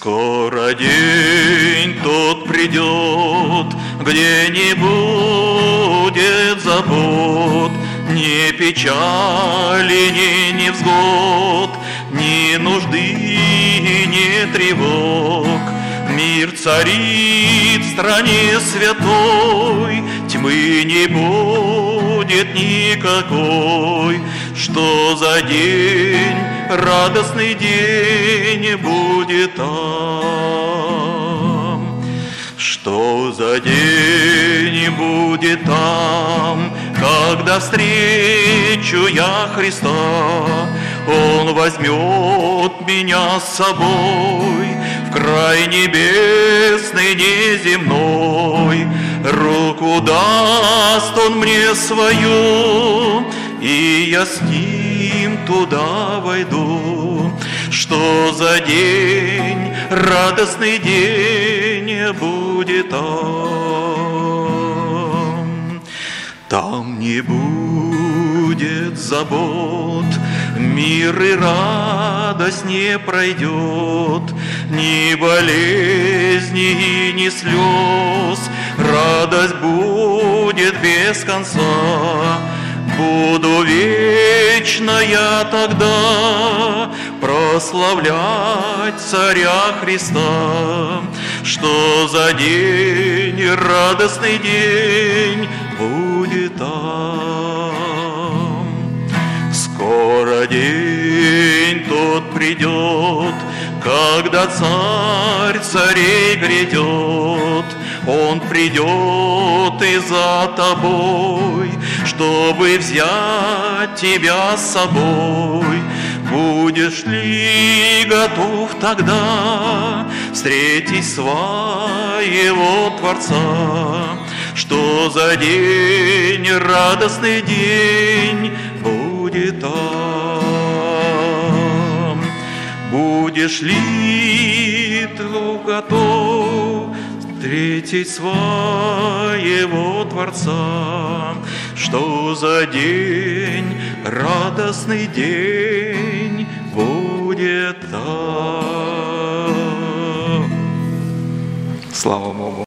Скоро день тот придет, где не будет забот, ни печали, ни невзгод, ни нужды, ни тревог. Мир царит в стране святой, тьмы не будет никакой. Что за день, радостный день будет там? Что за день будет там, когда встречу я Христа? Он возьмет меня с собой в край небесный, неземной. Руку даст Он мне свою, и я с Ним туда войду. Что за день, радостный день будет там? Там не будет забот, мир и радость не пройдет, ни болезни и ни слез. Радость будет без конца. Буду вечно я тогда прославлять Царя Христа. Что за день, радостный день будет там? Скоро день тот придет, когда Царь царей грядет. Он придет и за тобой, чтобы взять тебя с собой. Будешь ли готов тогда встретить своего Творца? Что за день, радостный день будет там? Будешь ли ты готов встретить своего Творца? Что за день, радостный день будет там? Слава Богу!